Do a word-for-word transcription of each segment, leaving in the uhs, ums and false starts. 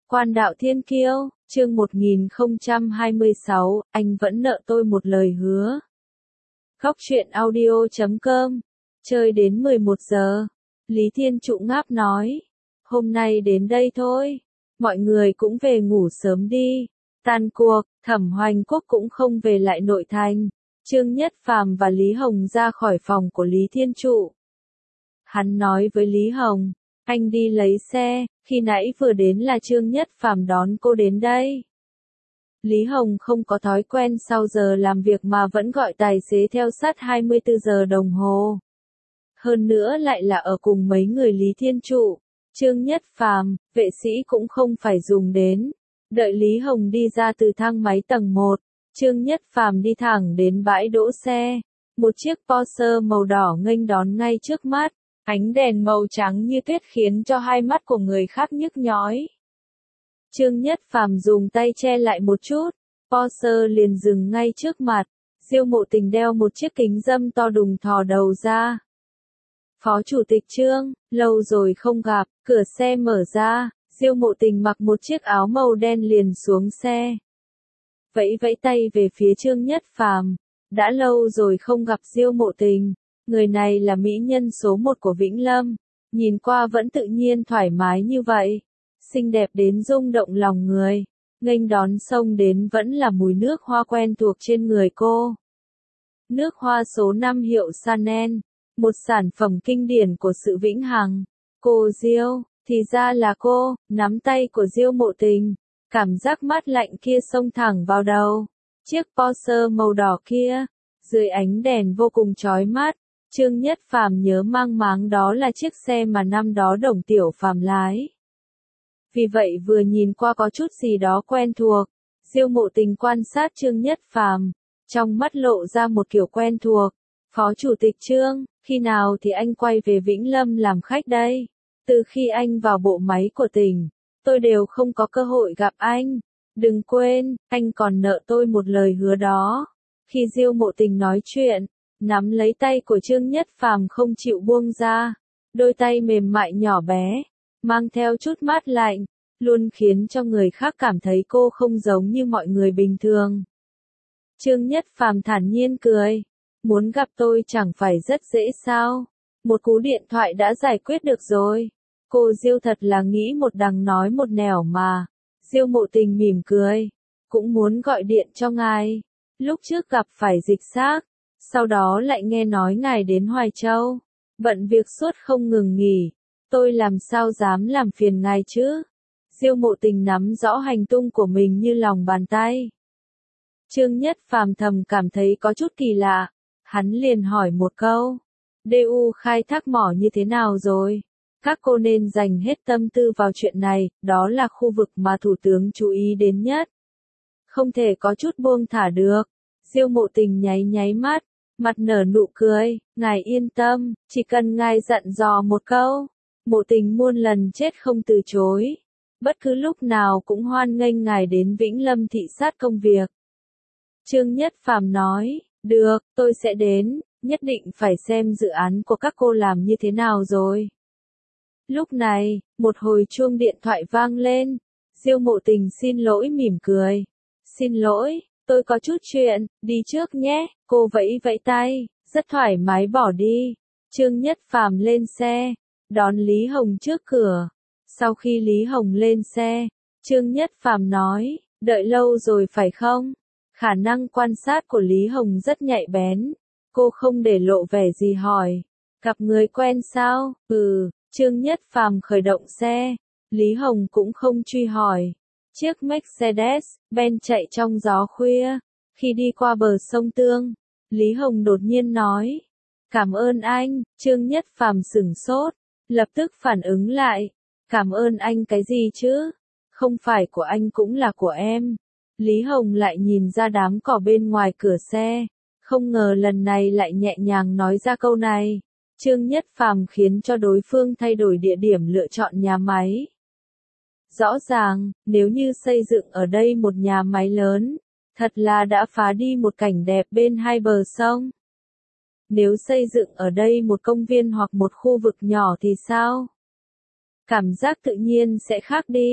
Quan đạo thiên kiêu, chương một nghìn không trăm hai mươi sáu, anh vẫn nợ tôi một lời hứa. Góc truyện audio chấm com, chơi đến mười một giờ. Lý Thiên Trụ ngáp nói, hôm nay đến đây thôi, mọi người cũng về ngủ sớm đi. Tan cuộc, Thẩm Hoành Quốc cũng không về lại nội thành. Trương Nhất Phàm và Lý Hồng ra khỏi phòng của Lý Thiên Trụ. Hắn nói với Lý Hồng, anh đi lấy xe, khi nãy vừa đến là Trương Nhất Phàm đón cô đến đây. Lý Hồng không có thói quen sau giờ làm việc mà vẫn gọi tài xế theo sát hai mươi tư giờ đồng hồ. Hơn nữa lại là ở cùng mấy người Lý Thiên Trụ, Trương Nhất Phàm, vệ sĩ cũng không phải dùng đến. Đợi Lý Hồng đi ra từ thang máy tầng một, Trương Nhất Phàm đi thẳng đến bãi đỗ xe. Một chiếc Porsche màu đỏ nghênh đón ngay trước mắt. Ánh đèn màu trắng như tuyết khiến cho hai mắt của người khác nhức nhói. Trương Nhất Phàm dùng tay che lại một chút, Porsche liền dừng ngay trước mặt. Diêu Mộ Tình đeo một chiếc kính râm to đùng thò đầu ra. Phó Chủ tịch Trương, lâu rồi không gặp, cửa xe mở ra, Diêu Mộ Tình mặc một chiếc áo màu đen liền xuống xe. Vẫy vẫy tay về phía Trương Nhất Phàm, đã lâu rồi không gặp Diêu Mộ Tình. Người này là mỹ nhân số một của Vĩnh Lâm, nhìn qua vẫn tự nhiên thoải mái như vậy, xinh đẹp đến rung động lòng người, nghênh đón xông đến vẫn là mùi nước hoa quen thuộc trên người cô. Nước hoa số năm hiệu Chanel, một sản phẩm kinh điển của sự vĩnh hằng. Cô Diêu, thì ra là cô, nắm tay của Diêu Mộ Tình, cảm giác mát lạnh kia xông thẳng vào đầu. Chiếc Porsche màu đỏ kia, dưới ánh đèn vô cùng chói mắt. Trương Nhất Phàm nhớ mang máng đó là chiếc xe mà năm đó Đồng Tiểu Phàm lái. Vì vậy vừa nhìn qua có chút gì đó quen thuộc. Diêu Mộ Tình quan sát Trương Nhất Phàm, trong mắt lộ ra một kiểu quen thuộc. Phó Chủ tịch Trương, khi nào thì anh quay về Vĩnh Lâm làm khách đây? Từ khi anh vào bộ máy của tỉnh, tôi đều không có cơ hội gặp anh. Đừng quên, anh còn nợ tôi một lời hứa đó. Khi Diêu Mộ Tình nói chuyện, nắm lấy tay của Trương Nhất Phàm không chịu buông ra, đôi tay mềm mại nhỏ bé, mang theo chút mát lạnh, luôn khiến cho người khác cảm thấy cô không giống như mọi người bình thường. Trương Nhất Phàm thản nhiên cười, muốn gặp tôi chẳng phải rất dễ sao, một cú điện thoại đã giải quyết được rồi. Cô Diêu thật là nghĩ một đằng nói một nẻo mà. Diêu Mộ Tình mỉm cười, cũng muốn gọi điện cho ngài, lúc trước gặp phải dịch xác. Sau đó lại nghe nói ngài đến Hoài Châu, bận việc suốt không ngừng nghỉ, tôi làm sao dám làm phiền ngài chứ? Diêu Mộ Tình nắm rõ hành tung của mình như lòng bàn tay. Trương Nhất Phàm thầm cảm thấy có chút kỳ lạ, hắn liền hỏi một câu, đê u khai thác mỏ như thế nào rồi? Các cô nên dành hết tâm tư vào chuyện này, đó là khu vực mà Thủ tướng chú ý đến nhất. Không thể có chút buông thả được. Diêu Mộ Tình nháy nháy mắt, mặt nở nụ cười, ngài yên tâm, chỉ cần ngài dặn dò một câu, Mộ Tình muôn lần chết không từ chối. Bất cứ lúc nào cũng hoan nghênh ngài đến Vĩnh Lâm thị sát công việc. Trương Nhất Phàm nói, được, tôi sẽ đến, nhất định phải xem dự án của các cô làm như thế nào rồi. Lúc này, một hồi chuông điện thoại vang lên, Diêu Mộ Tình xin lỗi mỉm cười. Xin lỗi, tôi có chút chuyện, đi trước nhé, cô vẫy vẫy tay, rất thoải mái bỏ đi. Trương Nhất Phàm lên xe, đón Lý Hồng trước cửa. Sau khi Lý Hồng lên xe, Trương Nhất Phàm nói, đợi lâu rồi phải không? Khả năng quan sát của Lý Hồng rất nhạy bén. Cô không để lộ vẻ gì hỏi, gặp người quen sao? Ừ, Trương Nhất Phàm khởi động xe, Lý Hồng cũng không truy hỏi. Chiếc Mercedes-Benz chạy trong gió khuya. Khi đi qua bờ sông Tương, Lý Hồng đột nhiên nói, cảm ơn anh. Trương Nhất Phàm sửng sốt, lập tức phản ứng lại, cảm ơn anh cái gì chứ? Không phải của anh cũng là của em. Lý Hồng lại nhìn ra đám cỏ bên ngoài cửa xe, không ngờ lần này lại nhẹ nhàng nói ra câu này. Trương Nhất Phàm khiến cho đối phương thay đổi địa điểm lựa chọn nhà máy. Rõ ràng, nếu như xây dựng ở đây một nhà máy lớn, thật là đã phá đi một cảnh đẹp bên hai bờ sông. Nếu xây dựng ở đây một công viên hoặc một khu vực nhỏ thì sao? Cảm giác tự nhiên sẽ khác đi.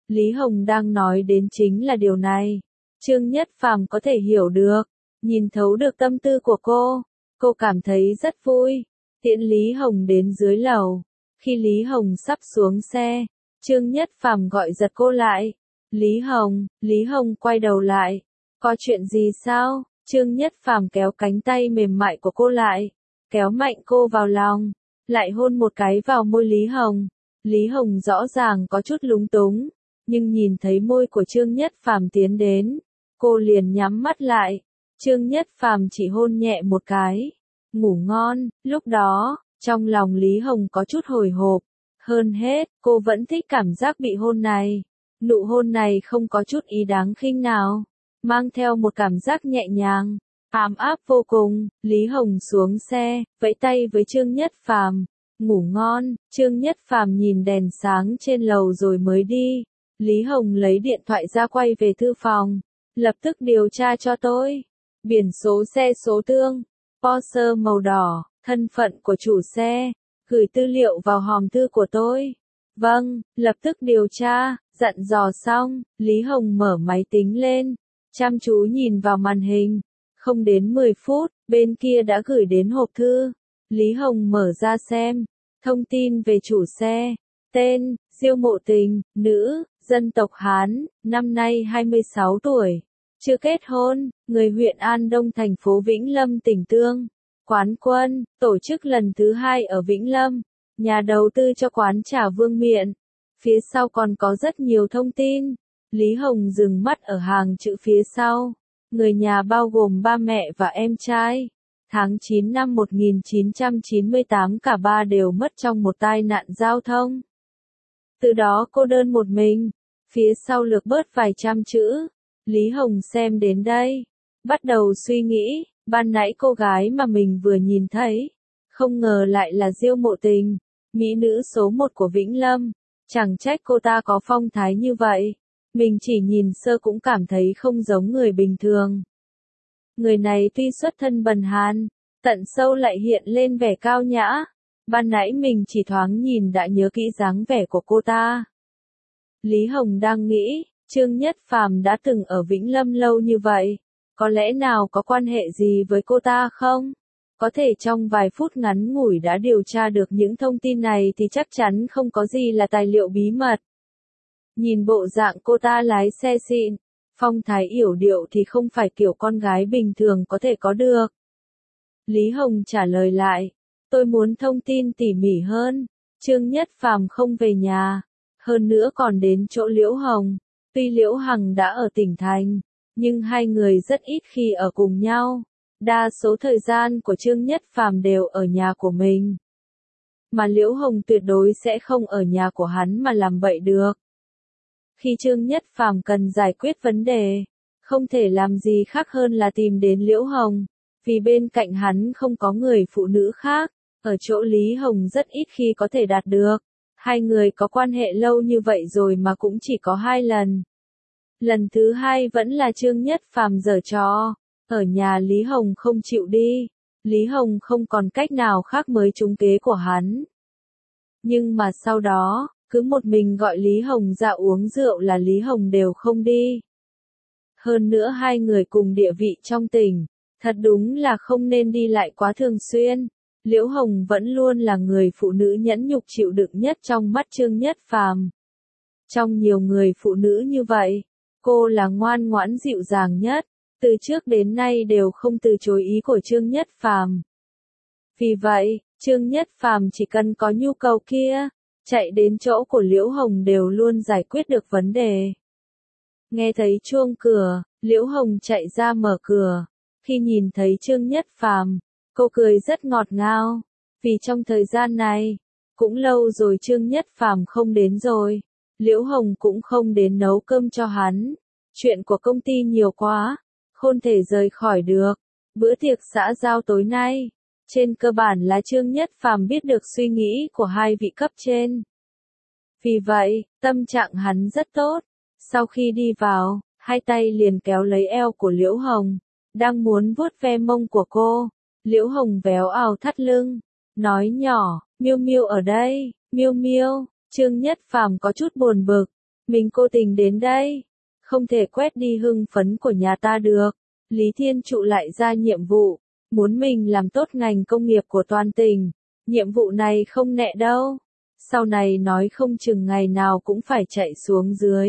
Lý Hồng đang nói đến chính là điều này. Trương Nhất Phàm có thể hiểu được, nhìn thấu được tâm tư của cô. Cô cảm thấy rất vui. Tiễn Lý Hồng đến dưới lầu. Khi Lý Hồng sắp xuống xe, Trương Nhất Phàm gọi giật cô lại. Lý Hồng, Lý Hồng quay đầu lại. Có chuyện gì sao? Trương Nhất Phàm kéo cánh tay mềm mại của cô lại, kéo mạnh cô vào lòng, lại hôn một cái vào môi Lý Hồng. Lý Hồng rõ ràng có chút lúng túng, nhưng nhìn thấy môi của Trương Nhất Phàm tiến đến, cô liền nhắm mắt lại. Trương Nhất Phàm chỉ hôn nhẹ một cái. Ngủ ngon. Lúc đó, trong lòng Lý Hồng có chút hồi hộp. Hơn hết, cô vẫn thích cảm giác bị hôn này. Nụ hôn này không có chút ý đáng khinh nào, mang theo một cảm giác nhẹ nhàng, ấm áp vô cùng. Lý Hồng xuống xe, vẫy tay với Trương Nhất Phàm. Ngủ ngon. Trương Nhất Phàm nhìn đèn sáng trên lầu rồi mới đi. Lý Hồng lấy điện thoại ra quay về thư phòng. Lập tức điều tra cho tôi. Biển số xe số tương, Porsche màu đỏ, thân phận của chủ xe, gửi tư liệu vào hòm thư của tôi. Vâng, lập tức điều tra. Dặn dò xong, Lý Hồng mở máy tính lên, chăm chú nhìn vào màn hình. Không đến mười phút, bên kia đã gửi đến hộp thư. Lý Hồng mở ra xem. Thông tin về chủ xe. Tên, Diêu Mộ Tình, nữ, dân tộc Hán, năm nay hai mươi sáu tuổi. Chưa kết hôn, người huyện An Đông thành phố Vĩnh Lâm tỉnh Tương. Quán quân, tổ chức lần thứ hai ở Vĩnh Lâm. Nhà đầu tư cho quán trà Vương Miện. Phía sau còn có rất nhiều thông tin. Lý Hồng dừng mắt ở hàng chữ phía sau. Người nhà bao gồm ba mẹ và em trai. Tháng chín năm một nghìn chín trăm chín mươi tám cả ba đều mất trong một tai nạn giao thông. Từ đó cô đơn một mình. Phía sau lược bớt vài trăm chữ. Lý Hồng xem đến đây, bắt đầu suy nghĩ, ban nãy cô gái mà mình vừa nhìn thấy, không ngờ lại là Diêu Mộ Tình, mỹ nữ số một của Vĩnh Lâm. Chẳng trách cô ta có phong thái như vậy, mình chỉ nhìn sơ cũng cảm thấy không giống người bình thường. Người này tuy xuất thân bần hàn, tận sâu lại hiện lên vẻ cao nhã. Ban nãy mình chỉ thoáng nhìn đã nhớ kỹ dáng vẻ của cô ta. Lý Hồng đang nghĩ, Trương Nhất Phàm đã từng ở Vĩnh Lâm lâu như vậy, có lẽ nào có quan hệ gì với cô ta không? Có thể trong vài phút ngắn ngủi đã điều tra được những thông tin này thì chắc chắn không có gì là tài liệu bí mật. Nhìn bộ dạng cô ta lái xe xịn, phong thái yểu điệu thì không phải kiểu con gái bình thường có thể có được. Lý Hồng trả lời lại, tôi muốn thông tin tỉ mỉ hơn. Trương Nhất Phàm không về nhà, hơn nữa còn đến chỗ Liễu Hồng. Tuy Liễu Hằng đã ở tỉnh thành, nhưng hai người rất ít khi ở cùng nhau. Đa số thời gian của Trương Nhất Phàm đều ở nhà của mình. Mà Liễu Hồng tuyệt đối sẽ không ở nhà của hắn mà làm bậy được. Khi Trương Nhất Phàm cần giải quyết vấn đề, không thể làm gì khác hơn là tìm đến Liễu Hồng, vì bên cạnh hắn không có người phụ nữ khác, ở chỗ Lý Hồng rất ít khi có thể đạt được. Hai người có quan hệ lâu như vậy rồi mà cũng chỉ có hai lần. Lần thứ hai vẫn là Trương Nhất Phàm giở trò, ở nhà Lý Hồng không chịu đi, Lý Hồng không còn cách nào khác mới trúng kế của hắn. Nhưng mà sau đó, cứ một mình gọi Lý Hồng ra uống rượu là Lý Hồng đều không đi. Hơn nữa hai người cùng địa vị trong tỉnh, thật đúng là không nên đi lại quá thường xuyên. Liễu Hồng vẫn luôn là người phụ nữ nhẫn nhục chịu đựng nhất trong mắt Trương Nhất Phàm. Trong nhiều người phụ nữ như vậy, cô là ngoan ngoãn dịu dàng nhất, từ trước đến nay đều không từ chối ý của Trương Nhất Phàm. Vì vậy, Trương Nhất Phàm chỉ cần có nhu cầu kia, chạy đến chỗ của Liễu Hồng đều luôn giải quyết được vấn đề. Nghe thấy chuông cửa, Liễu Hồng chạy ra mở cửa. Khi nhìn thấy Trương Nhất Phàm, cô cười rất ngọt ngào, vì trong thời gian này, cũng lâu rồi Trương Nhất Phàm không đến rồi, Liễu Hồng cũng không đến nấu cơm cho hắn. Chuyện của công ty nhiều quá, không thể rời khỏi được. Bữa tiệc xã giao tối nay, trên cơ bản là Trương Nhất Phàm biết được suy nghĩ của hai vị cấp trên. Vì vậy, tâm trạng hắn rất tốt. Sau khi đi vào, hai tay liền kéo lấy eo của Liễu Hồng, đang muốn vuốt ve mông của cô. Liễu Hồng véo ào thắt lưng, nói nhỏ, Miêu Miêu ở đây, Miêu Miêu. Trương Nhất Phàm có chút buồn bực, Mình cố tình đến đây, không thể quét đi hưng phấn của nhà ta được. Lý Thiên Trụ lại ra nhiệm vụ, muốn mình làm tốt ngành công nghiệp của toàn tỉnh. Nhiệm vụ này không nhẹ đâu. Sau này nói không chừng ngày nào cũng phải chạy xuống dưới.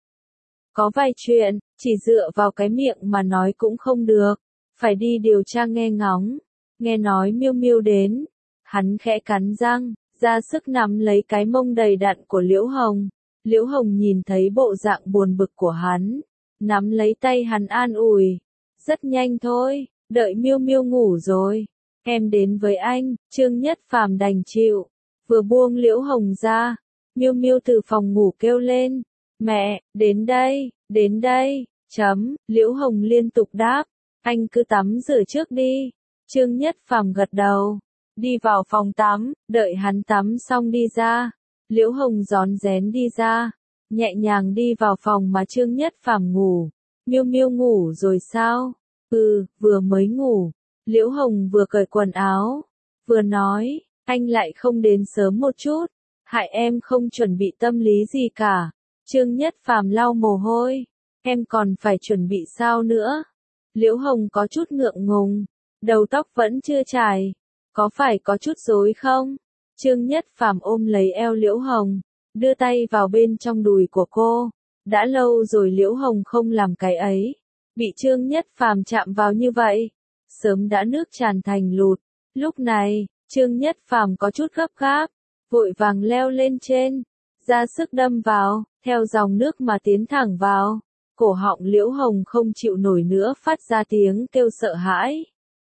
Có vài chuyện, chỉ dựa vào cái miệng mà nói cũng không được. Phải đi điều tra nghe ngóng. Nghe nói Miêu Miêu đến. Hắn khẽ cắn răng, ra sức nắm lấy cái mông đầy đặn của Liễu Hồng. Liễu Hồng nhìn thấy bộ dạng buồn bực của hắn. Nắm lấy tay hắn an ủi. Rất nhanh thôi, đợi Miêu Miêu ngủ rồi. Em đến với anh, Trương Nhất Phàm đành chịu. Vừa buông Liễu Hồng ra, Miêu Miêu từ phòng ngủ kêu lên. Mẹ, đến đây, đến đây, chấm, Liễu Hồng liên tục đáp. Anh cứ tắm rửa trước đi. Trương Nhất Phàm gật đầu. Đi vào phòng tắm, đợi hắn tắm xong đi ra. Liễu Hồng rón rén đi ra. Nhẹ nhàng đi vào phòng mà Trương Nhất Phàm ngủ. Miêu Miêu ngủ rồi sao? Ừ, vừa mới ngủ. Liễu Hồng vừa cởi quần áo. Vừa nói, anh lại không đến sớm một chút. Hại em không chuẩn bị tâm lý gì cả. Trương Nhất Phàm lau mồ hôi. Em còn phải chuẩn bị sao nữa? Liễu Hồng có chút ngượng ngùng. Đầu tóc vẫn chưa chải. Có phải có chút rối không? Trương Nhất Phàm ôm lấy eo Liễu Hồng. Đưa tay vào bên trong đùi của cô. Đã lâu rồi Liễu Hồng không làm cái ấy. Bị Trương Nhất Phàm chạm vào như vậy. Sớm đã nước tràn thành lụt. Lúc này, Trương Nhất Phàm có chút gấp gáp. Vội vàng leo lên trên. Ra sức đâm vào, theo dòng nước mà tiến thẳng vào. Cổ họng Liễu Hồng không chịu nổi nữa phát ra tiếng kêu sợ hãi.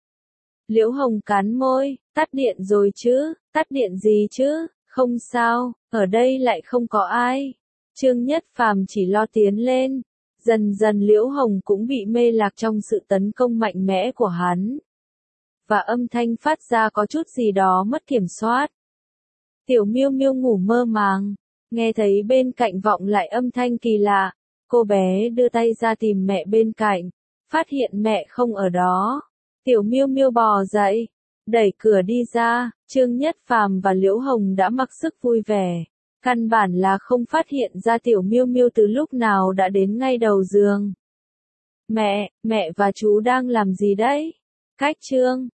Liễu Hồng cắn môi, tắt điện rồi chứ, tắt điện gì chứ, không sao, ở đây lại không có ai. Trương Nhất Phàm chỉ lo tiến lên. Dần dần Liễu Hồng cũng bị mê lạc trong sự tấn công mạnh mẽ của hắn. Và âm thanh phát ra có chút gì đó mất kiểm soát. Tiểu Miêu Miêu ngủ mơ màng, nghe thấy bên cạnh vọng lại âm thanh kỳ lạ. Cô bé đưa tay ra tìm mẹ bên cạnh, phát hiện mẹ không ở đó. Tiểu Miêu Miêu bò dậy, đẩy cửa đi ra, Trương Nhất Phàm và Liễu Hồng đã mặc sức vui vẻ. Căn bản là không phát hiện ra Tiểu Miêu Miêu từ lúc nào đã đến ngay đầu giường. Mẹ, mẹ và chú đang làm gì đấy? Cách Trương